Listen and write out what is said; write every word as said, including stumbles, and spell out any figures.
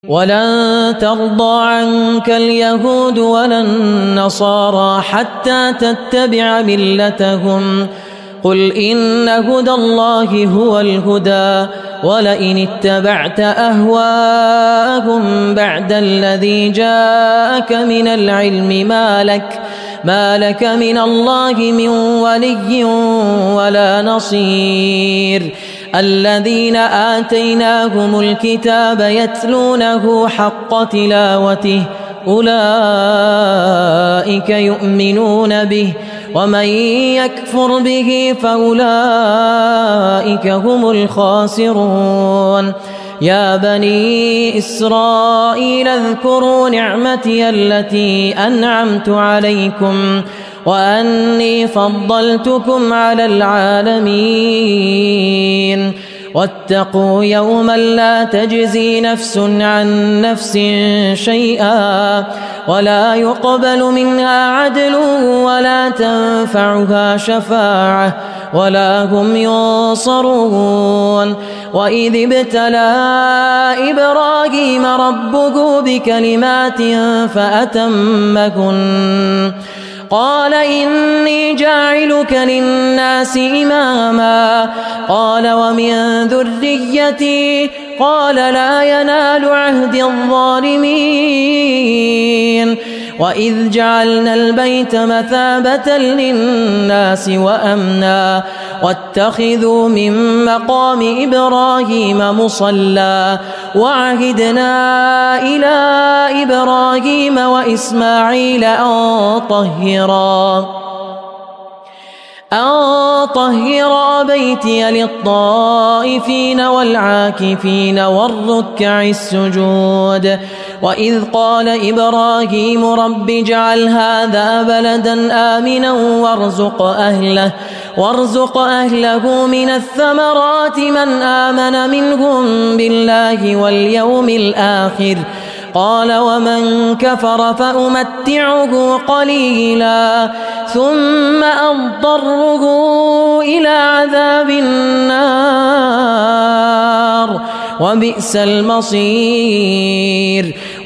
ولن ترضى عنك اليهود ولا النصارى حتى تتبع ملتهم قل إن هدى الله هو الهدى ولئن اتبعت أهواءهم بعد الذي جاءك من العلم ما لك, ما لك من الله من ولي ولا نصير. الذين آتيناهم الكتاب يتلونه حق تلاوته أولئك يؤمنون به ومن يكفر به فأولئك هم الخاسرون. يا بني إسرائيل اذكروا نعمتي التي أنعمت عليكم وأني فضلتكم على العالمين. واتقوا يوما لا تجزي نفس عن نفس شيئا ولا يقبل منها عدل ولا تنفعها شفاعة ولا هم ينصرون. وإذ ابتلى إبراهيم ربه بكلمات فأتمهن قال إني جاعلك للناس إماما قال ومن ذريتي قال لا ينال عهد الظالمين. وإذ جعلنا البيت مثابة للناس وأمنا واتخذوا من مقام إبراهيم مصلى وعهدنا إلى إبراهيم وإسماعيل أن طهرا أن طهر بيتي للطائفين والعاكفين والركع السجود. وإذ قال إبراهيم رب اجعل هذا بلدا آمنا وارزق أهله وارزق أهله من الثمرات من آمن منهم بالله واليوم الآخر قال ومن كفر فأمتعه قليلا ثم أضطره إلى عذاب النار وبئس المصير.